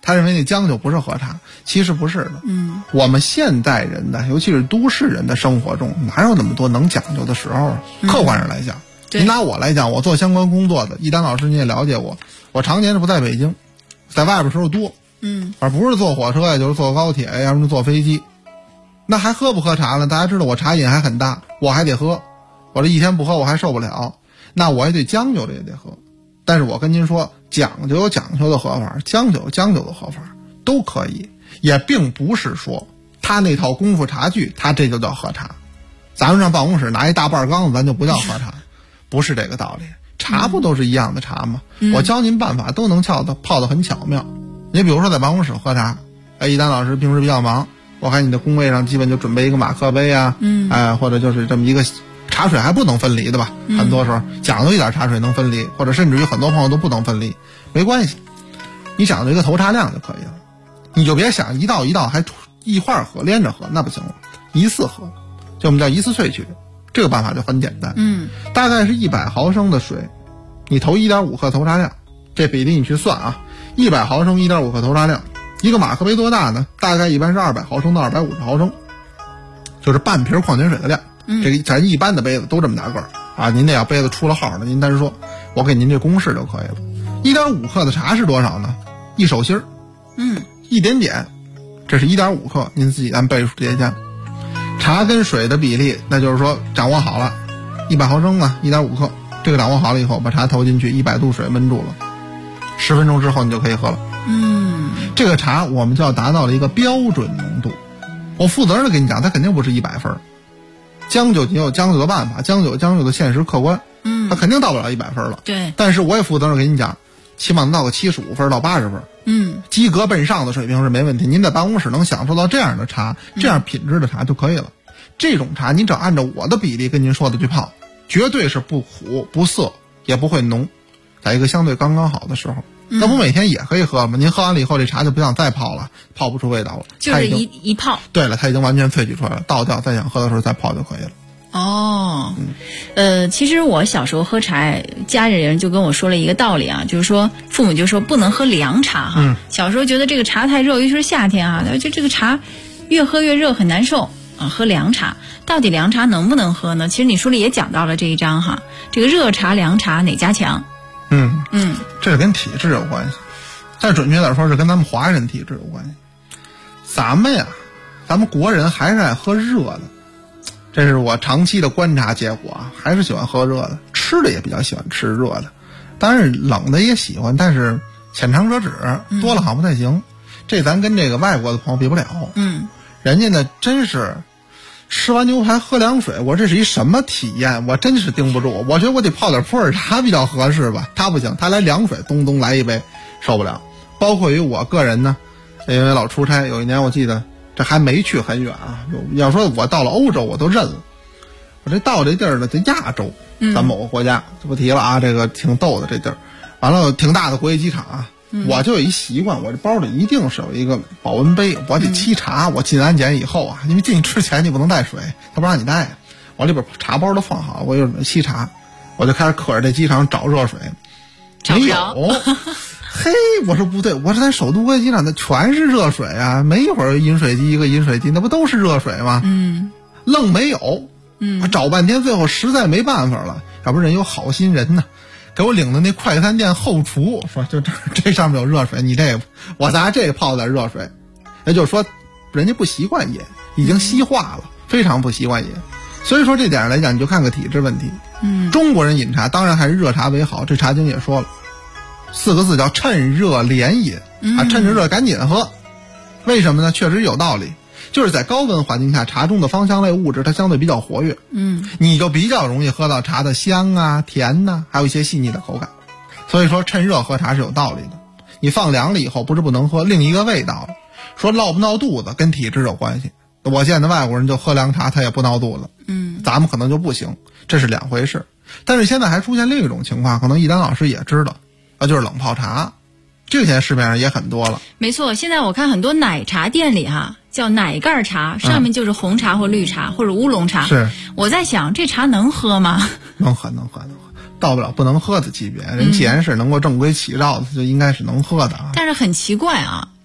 他认为那将就不是喝茶，其实不是的。我们现代人的，尤其是都市人的生活中，哪有那么多能讲究的时候啊？客观上来讲，你拿我来讲，我做相关工作的，一丹老师你也了解我常年是不在北京，在外边时候多，而不是坐火车呀，就是坐高铁呀，要么坐飞机，那还喝不喝茶呢？大家知道我茶瘾还很大，我还得喝，我这一天不喝我还受不了，那我也得将就着也得喝。但是我跟您说，讲究有讲究的喝法，将就有将就的喝法，都可以，也并不是说他那套功夫茶具，他这就叫喝茶。咱们上办公室拿一大半缸子，咱就不叫喝茶，不是这个道理。茶不都是一样的茶吗？我教您办法都能泡得很巧妙。你比如说在办公室喝茶，一丹老师平时比较忙，我看你的工位上基本就准备一个马克杯啊，或者就是这么一个。茶水还不能分离的吧，很多时候讲究一点茶水能分离，或者甚至于很多朋友都不能分离，没关系，你讲究一个投茶量就可以了。你就别想一道一道还一块喝连着喝，那不行了，一次喝，就我们叫一次萃取，这个办法就很简单。大概是100毫升的水，你投1.5克投茶量，这比例你去算啊，100毫升1.5克投茶量，一个马克杯多大呢？大概一般是200毫升到250毫升，就是半瓶矿泉水的量。这个咱一般的杯子都这么大个儿啊，您那要杯子出了号的，您单说，我给您这公式就可以了。1.5克的茶是多少呢？一手心儿，一点点，这是1.5克，您自己按倍数叠加。茶跟水的比例，那就是说掌握好了，100毫升啊，1.5克，这个掌握好了以后，把茶投进去，100度水焖住了，10分钟之后你就可以喝了。这个茶我们就要达到了一个标准浓度。我负责任的跟你讲，它肯定不是100分。将就你有将就的办法，将就的现实客观，他肯定到不了100分了。 对， 但是我也负责任跟你讲，起码能到个75分到80分，及格奔上的水平是没问题。您在办公室能享受到这样的茶，这样品质的茶就可以了。这种茶您只要按照我的比例跟您说的去泡，绝对是不苦不涩，也不会浓，在一个相对刚刚好的时候。那不每天也可以喝吗？您喝完了以后，这茶就不想再泡了，泡不出味道了， 就是一泡。 对了，它已经完全萃取出来了，倒掉，再想喝的时候再泡就可以了。 其实我小时候喝茶，家里人就跟我说了一个道理啊，就是说父母就说不能喝凉茶哈。小时候觉得这个茶太热，尤其是夏天啊，就这个茶越喝越热，很难受啊。喝凉茶，到底凉茶能不能喝呢？其实你书里也讲到了这一章哈，这个热茶、凉茶哪家强？ 这是跟体质有关系，再准确点说是跟咱们华人体质有关系。咱们国人还是爱喝热的，这是我长期的观察结果啊，还是喜欢喝热的，吃的也比较喜欢吃热的，当然冷的也喜欢，但是浅尝辄止，多了好不太行。这咱跟这个外国的朋友比不了。人家呢真是吃完牛排喝凉水，我这是一什么体验？我真是盯不住，我觉得我得泡点普洱茶比较合适吧。他不行，他来凉水，咚咚来一杯，受不了。包括于我个人呢，因为老出差，有一年我记得这还没去很远啊，要说我到了欧洲我都认了，我这到这地儿呢在亚洲，咱某个国家就不提了啊，这个挺逗的这地儿，完了挺大的国际机场啊。我就有一习惯，我这包里一定是有一个保温杯，我得沏茶。我进安检以后啊，因为进去之前你不能带水，他不让你带，我里边茶包都放好，我有沏茶，我就开始可着这机场找热水，没有。嘿，我说不对，我说在首都国际机场那全是热水啊，没一会儿饮水机一个饮水机，那不都是热水吗？愣没有。我找半天，最后实在没办法了，要不人有好心人呢。给我领的那快餐店后厨说，就这上面有热水，你这个我拿这个泡点热水，也就是说人家不习惯饮，已经西化了，非常不习惯饮。所以说这点上来讲，你就看个体质问题。中国人饮茶当然还是热茶为好，这茶经也说了4个字叫趁热连饮啊，趁着热赶紧喝。为什么呢？确实有道理。就是在高温环境下，茶中的芳香类物质它相对比较活跃，你就比较容易喝到茶的香啊、甜呐，还有一些细腻的口感。所以说趁热喝茶是有道理的。你放凉了以后不是不能喝，另一个味道了。说闹不闹肚子跟体质有关系。我见的外国人就喝凉茶他也不闹肚子，咱们可能就不行，这是两回事。但是现在还出现另一种情况，可能一丹老师也知道，就是冷泡茶。这个现在市面上也很多了。 没错，现在我看很多奶茶店里叫奶盖茶，上面就是红茶或绿茶或者乌龙茶。 是， 我在想这茶能喝吗？ 能喝，到不了不能喝的级别。人既然是能够正规起照的，就应该是能喝的啊。 但是很奇怪啊，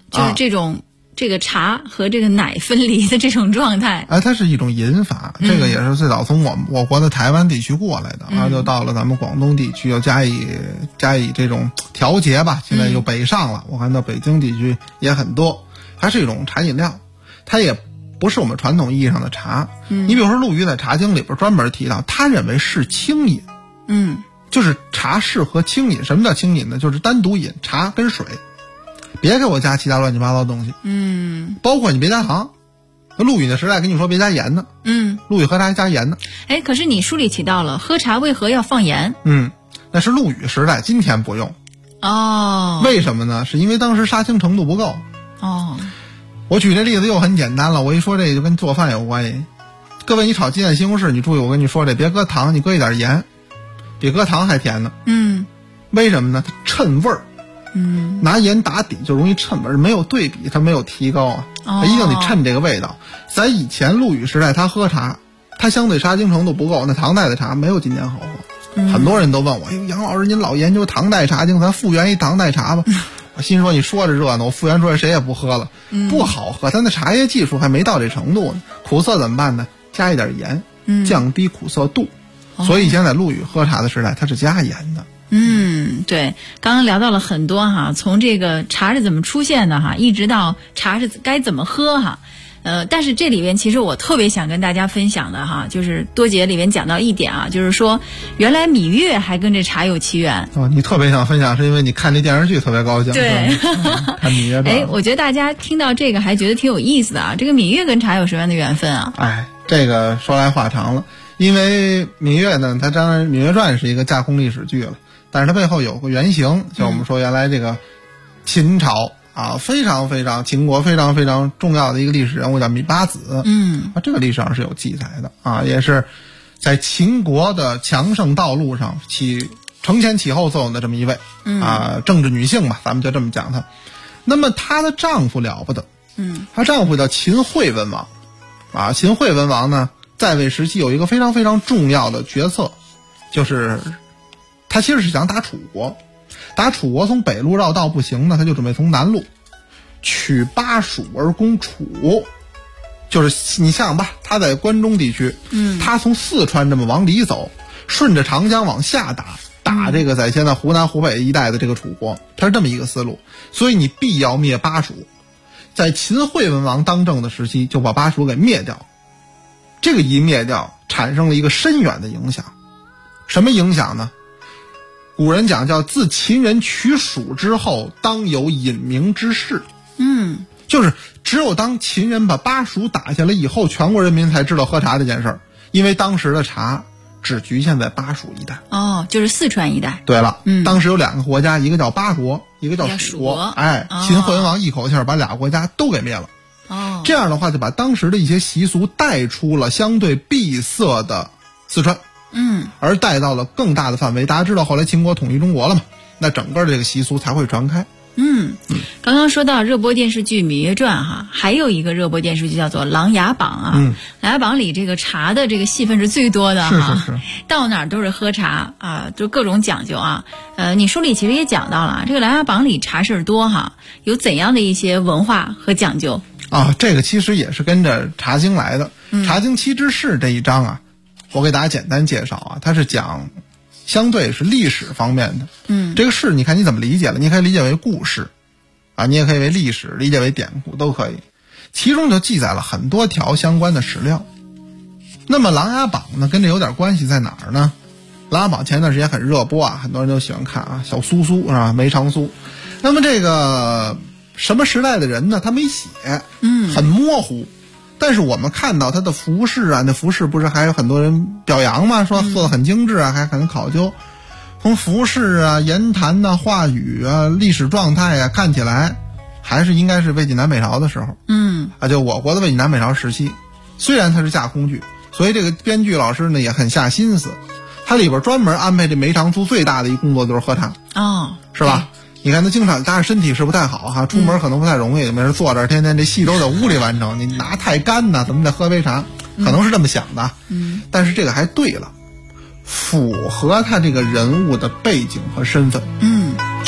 就是这个茶和这个奶分离的这种状态。 它是一种饮法，这个也是最早从我国的台湾地区过来的，然后就到了咱们广东地区，又加以这种调节吧，现在又北上了，我看到北京地区也很多。它是一种茶饮料，它也不是我们传统意义上的茶。你比如说陆羽在《茶经》里边专门提到，他认为是清饮。就是茶适合清饮。什么叫清饮呢？就是单独饮茶跟水，别给我加其他乱七八糟的东西。包括你别加糖。陆羽的时代跟你说别加盐呢。陆羽喝茶还加盐呢。 可是你书里提到了喝茶为何要放盐？ 那是陆羽时代，今天不用。为什么呢？是因为当时杀青程度不够。我举这例子又很简单了，我一说这就跟做饭有关系。各位，你炒鸡蛋西红柿，你注意我跟你说这，别搁糖，你搁一点盐，比搁糖还甜呢。为什么呢？它衬味儿。拿盐打底就容易衬味儿，没有对比，它没有提高啊。它一定得衬这个味道。在以前陆羽时代，他喝茶，他相对杀青程度不够，那唐代的茶没有今天好喝。很多人都问我，杨老师您老研究唐代茶经，咱复原一唐代茶吧。我心说你说着热闹，我复原出来谁也不喝了。不好喝，咱的茶叶技术还没到这程度呢。苦涩怎么办呢？加一点盐，降低苦涩度。所以以前在陆羽喝茶的时代，它是加盐的。 对，刚刚聊到了很多哈，从这个茶是怎么出现的哈，一直到茶是该怎么喝哈。但是这里边其实我特别想跟大家分享的哈，就是多节里面讲到一点啊，就是说原来芈月还跟这茶有起源。 你特别想分享是因为你看这电视剧特别高兴。 对， 看芈月。 我觉得大家听到这个还觉得挺有意思的啊。这个芈月跟茶有什么样的缘分啊？ 这个说来话长了，因为芈月呢，它当然《芈月传》是一个架空历史剧了，但是它背后有个原型，像我们说原来这个秦朝。非常非常秦国非常非常重要的一个历史人物叫芈八子。这个历史上是有记载的也是在秦国的强盛道路上承前启后作用的这么一位政治女性吧，咱们就这么讲她。那么她的丈夫了不得，她丈夫叫秦惠文王秦惠文王呢在位时期有一个非常非常重要的决策，就是他其实是想打楚国。打楚国从北路绕道不行呢，他就准备从南路取巴蜀而攻楚。就是你想想吧，他在关中地区，他从四川这么往里走，顺着长江往下打这个在现在湖南湖北一带的这个楚国，他是这么一个思路。所以你必要灭巴蜀，在秦惠文王当政的时期就把巴蜀给灭掉。这个一灭掉产生了一个深远的影响。什么影响呢？古人讲叫自秦人取蜀之后，当有隐名之事。就是只有当秦人把巴蜀打下来以后，全国人民才知道喝茶这件事儿，因为当时的茶只局限在巴蜀一带。 就是四川一带。 对了，当时有两个国家，一个叫巴国，一个叫蜀国。秦惠文王一口气把俩国家都给灭了。这样的话就把当时的一些习俗带出了相对闭塞的四川。而带到了更大的范围。大家知道后来秦国统一中国了嘛，那整个这个习俗才会传开。 刚刚说到热播电视剧《芈月传》哈，还有一个热播电视剧叫做《琅琊榜》琅琊榜里这个茶的这个戏份是最多的是到哪儿都是喝茶就各种讲究你书里其实也讲到了这个琅琊榜里茶事多有怎样的一些文化和讲究这个其实也是跟着茶经来的。茶经七之事这一章我给大家简单介绍它是讲相对是历史方面的。这个事你看你怎么理解了，你可以理解为故事你也可以为历史，理解为典故都可以。其中就记载了很多条相关的史料。那么琅琊榜呢跟这有点关系在哪儿呢？琅琊榜前段时间很热播很多人都喜欢看小苏苏是吧？梅长苏。那么这个什么时代的人呢？他没写，很模糊。但是我们看到他的服饰那服饰不是还有很多人表扬吗？说做得很精致还很考究。从服饰言谈话语历史状态看起来还是应该是魏晋南北朝的时候。就我国的魏晋南北朝时期。虽然它是架空剧，所以这个编剧老师呢也很下心思。他里边专门安排这梅长苏最大的一工作就是喝茶。是吧？你看他经常，他身体是不太好出门可能不太容易，没人坐这儿，天天这戏都在屋里完成，你拿太干怎么得喝杯茶？可能是这么想的。但是这个还对了，符合他这个人物的背景和身份。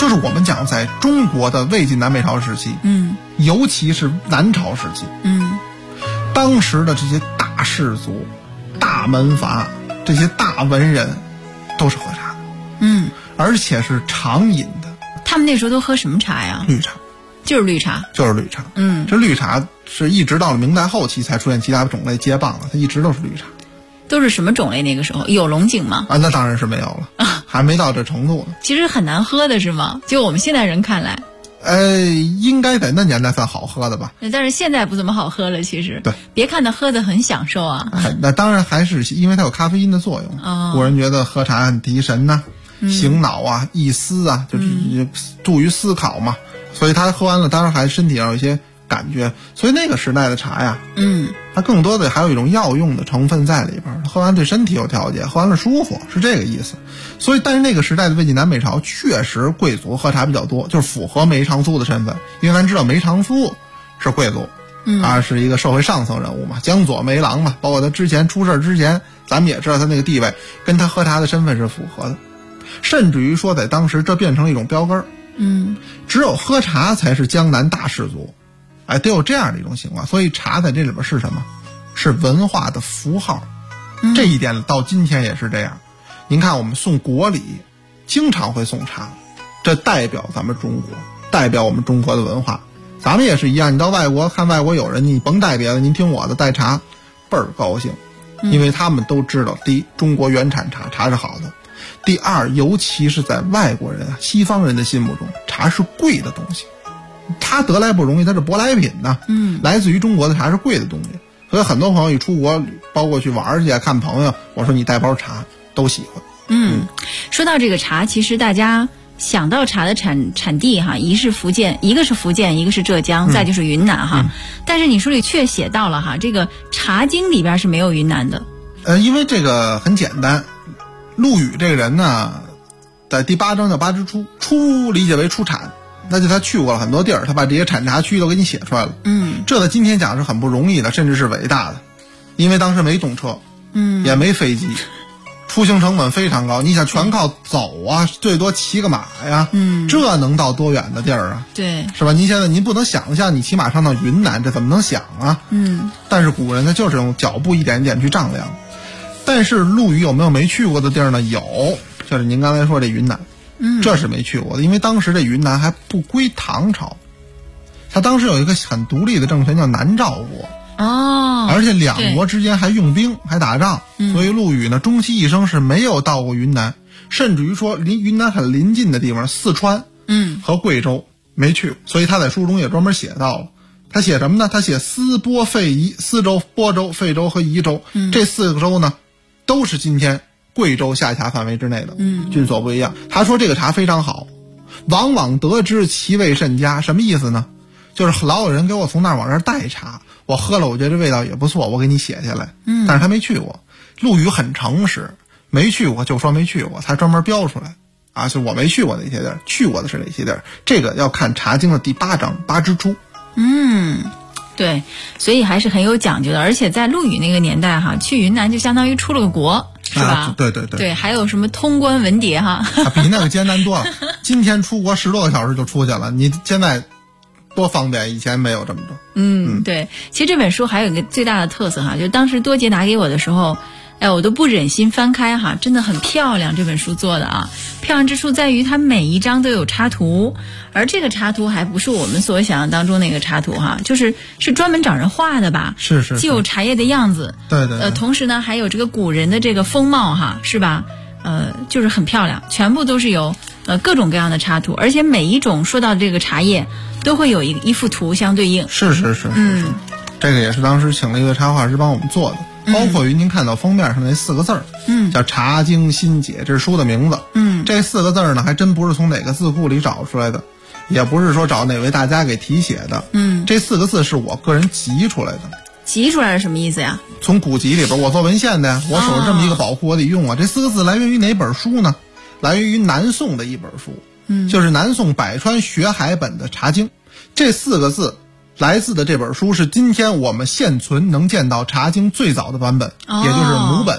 就是我们讲在中国的魏晋南北朝时期，尤其是南朝时期，当时的这些大士族、大门阀、这些大文人都是喝茶的，而且是常饮的。 他们那时候都喝什么茶呀？ 绿茶。 就是绿茶， 就是绿茶。这绿茶是一直到了明代后期才出现其他的种类接棒了，它一直都是绿茶。 都是什么种类？那个时候有龙井吗？ 那当然是没有了，还没到这程度呢。 其实很难喝的是吗？就我们现代人看来， 应该在那年代算好喝的吧。 但是现在不怎么好喝了，其实。 对， 别看它喝得很享受啊。 那当然还是因为它有咖啡因的作用。古人觉得喝茶很提神呐，醒脑啊，益思啊，就是助于思考嘛。所以他喝完了，当然还身体上有一些感觉。所以那个时代的茶呀，它更多的还有一种药用的成分在里边，喝完对身体有调节，喝完了舒服，是这个意思。所以，但是那个时代的魏晋南北朝确实贵族喝茶比较多，就是符合梅长苏的身份。因为咱知道梅长苏是贵族，是一个社会上层人物嘛，江左梅郎嘛，包括他之前出事之前，咱们也知道他那个地位跟他喝茶的身份是符合的，甚至于说在当时这变成了一种标杆。只有喝茶才是江南大士族，得有这样的一种情况。所以茶在这里边是什么？是文化的符号。这一点到今天也是这样。您看我们送国礼经常会送茶，这代表咱们中国，代表我们中国的文化。咱们也是一样，你到外国看外国友人，你甭带别的，您听我的带茶倍儿高兴，因为他们都知道，第一，中国原产茶是好的，第二，尤其是在外国人西方人的心目中，茶是贵的东西，它得来不容易，它是舶来品呢。来自于中国的茶是贵的东西，所以很多朋友一出国，包括去玩去看朋友，我说你带包茶都喜欢。 说到这个茶，其实大家想到茶的产地哈，一个是福建，一个是浙江，再就是云南哈。但是你书里却写到了哈，这个《茶经》里边是没有云南的。 因为这个很简单。陆羽这个人呢，在第8章叫八之初，初理解为出产，那就他去过了很多地儿，他把这些产茶区都给你写出来了。这在今天讲是很不容易的，甚至是伟大的，因为当时没动车，也没飞机，出行成本非常高。你想全靠走啊，最多骑个马呀，这能到多远的地儿啊？ 对， 是吧？您现在您不能想象你骑马上到云南，这怎么能想啊？但是古人他就是用脚步一点一点去丈量。但是陆羽有没有没去过的地儿呢？有，就是您刚才说这云南，这是没去过的，因为当时这云南还不归唐朝，他当时有一个很独立的政权叫南诏国，而且两国之间还用兵还打仗，所以陆羽呢终其一生是没有到过云南，甚至于说离云南很临近的地方四川和贵州没去，所以他在书中也专门写到了。他写什么呢？他写思波费夷，思州、播州、费州和夷州，这4个州呢都是今天贵州下辖范围之内的，郡所不一样。他说这个茶非常好，往往得知其味甚佳。什么意思呢？就是老有人给我从那儿往这儿带茶，我喝了我觉得这味道也不错，我给你写下来。但是他没去过。陆羽很诚实，没去过就说没去过，他专门标出来啊，就我没去过哪些地儿，去过的是哪些地儿。这个要看《茶经》的第8章八之初。 对，所以还是很有讲究的。而且在陆羽那个年代哈，去云南就相当于出了个国，是吧？ 对， 还有什么通关文牒哈， 比那个艰难多了。今天出国10多个小时就出去了，你现在多方便，以前没有这么多。 对。其实这本书还有一个最大的特色哈，就是当时多杰拿给我的时候，我都不忍心翻开哈，真的很漂亮，这本书做的啊，漂亮之处在于它每一章都有插图，而这个插图还不是我们所想象当中那个插图哈，是专门找人画的吧？ 是， 既有茶叶的样子， 对， 同时呢还有这个古人的这个风貌哈，是吧？就是很漂亮，全部都是有各种各样的插图，而且每一种说到这个茶叶都会有一幅图相对应。 是，这个也是当时请了一个插画师帮我们做的。包括于您看到封面上那4个字儿，叫《茶经新解》，这是书的名字。这4个字呢，还真不是从哪个字库里找出来的，也不是说找哪位大家给题写的。这4个字是我个人集出来的。 集出来是什么意思呀？ 从古籍里边，我做文献的呀，我手上这么一个宝库，我得用啊。这4个字来源于哪本书呢？来源于南宋的一本书，就是南宋百川学海本的《茶经》。这4个字来自的这本书是今天我们现存能见到《茶经》最早的版本，也就是母本。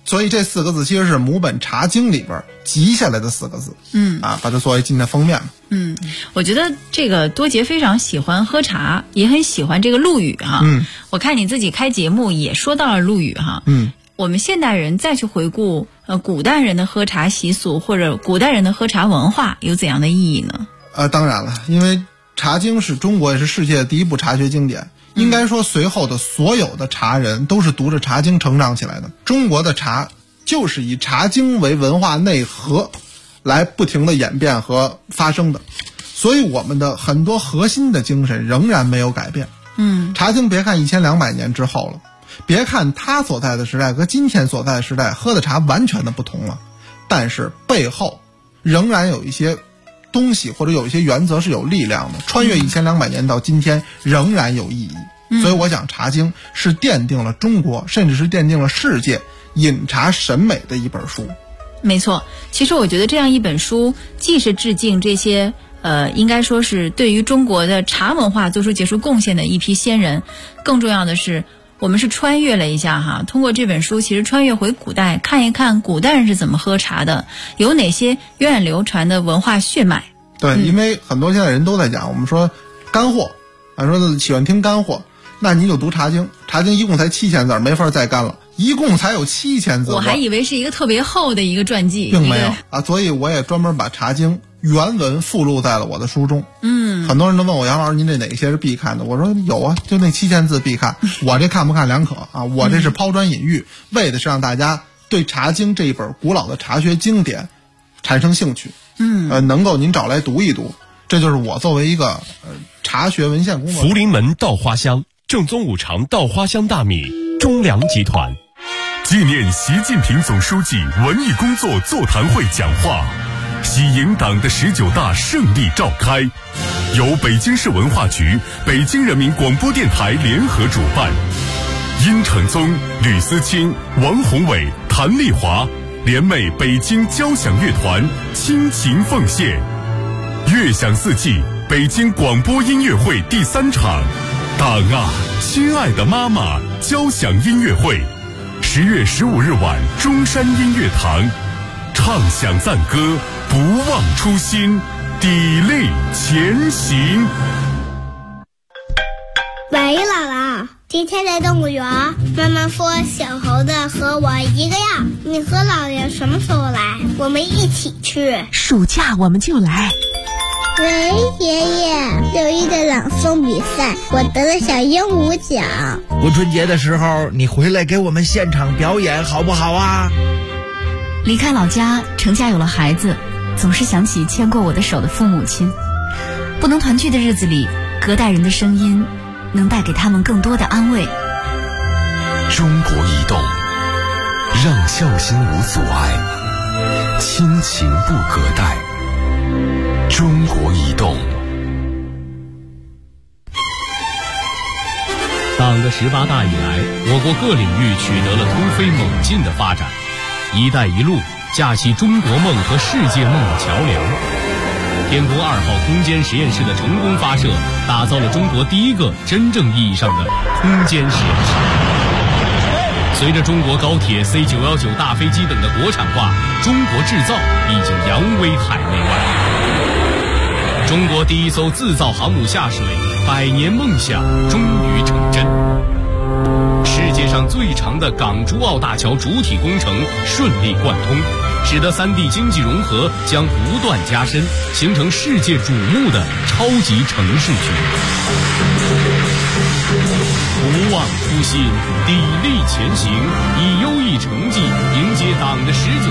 所以这4个字其实是母本《茶经》里边集下来的4个字。把它作为今天的封面。 我觉得这个多杰非常喜欢喝茶，也很喜欢这个陆羽哈。我看你自己开节目也说到了陆羽哈。我们现代人再去回顾古代人的喝茶习俗或者古代人的喝茶文化有怎样的意义呢？ 当然了，因为《茶经》是中国也是世界的第一部茶学经典。应该说随后的所有的茶人都是读着《茶经》成长起来的。中国的茶就是以《茶经》为文化内核来不停的演变和发生的，所以我们的很多核心的精神仍然没有改变。《茶经》别看1200年之后了，别看它所在的时代和今天所在的时代喝的茶完全的不同了，但是背后仍然有一些东西或者有一些原则是有力量的，穿越1200年到今天仍然有意义。所以我讲《茶经》是奠定了中国甚至是奠定了世界饮茶审美的一本书。 没错，其实我觉得这样一本书既是致敬这些应该说是对于中国的茶文化做出杰出贡献的一批先人，更重要的是我们是穿越了一下哈，通过这本书其实穿越回古代，看一看古代人是怎么喝茶的，有哪些源远流传的文化血脉。 对，因为很多现在人都在讲，我们说干货说喜欢听干货，那你就读《茶经》，《茶经》一共才7000字，没法再干了，一共才有7000字。 我还以为是一个特别厚的一个传记， 并没有所以我也专门把《茶经》原文附录在了我的书中。很多人都问我，杨老师您这哪些是必看的？我说有啊，就那7000字必看。我这看不看两可我这是抛砖引玉，为的是让大家对《茶经》这一本古老的茶学经典产生兴趣。能够您找来读一读，这就是我作为一个茶学文献工作者。 福临门稻花香，正宗五常稻花香大米，中粮集团。 纪念习近平总书记文艺工作座谈会讲话，喜迎党的19大胜利召开，由北京市文化局、北京人民广播电台联合主办。殷承宗、吕思清、王宏伟、谭丽华联袂北京交响乐团倾情奉献。乐享四季北京广播音乐会第3场，党啊，亲爱的妈妈交响音乐会，10月15日晚中山音乐堂，唱响赞歌，不忘初心，砥砺前行。 喂，姥姥，今天在动物园，妈妈说小猴子和我一个样，你和姥爷什么时候来？我们一起去。 暑假我们就来。 喂，爷爷，6一的朗诵比赛，我得了小鹦鹉奖。 过春节的时候，你回来给我们现场表演好不好啊？ 离开老家，成家有了孩子，总是想起牵过我的手的父母亲。不能团聚的日子里，隔代人的声音能带给他们更多的安慰。 中国移动，让孝心无阻碍，亲情不隔代。中国移动。 党的18大以来，我国各领域取得了突飞猛进的发展。一带一路架起中国梦和世界梦的桥梁。天宫2号空间实验室的成功发射，打造了中国第一个真正意义上的空间实验室。随着中国高铁 C919 大飞机等的国产化，中国制造已经扬威海内外。中国第一艘自造航母下水，100年梦想终于成真。世界上最长的港珠澳大桥主体工程顺利贯通，使得3地经济融合将不断加深，形成世界瞩目的超级城市群。不忘初心，砥砺前行，以优异成绩迎接党的19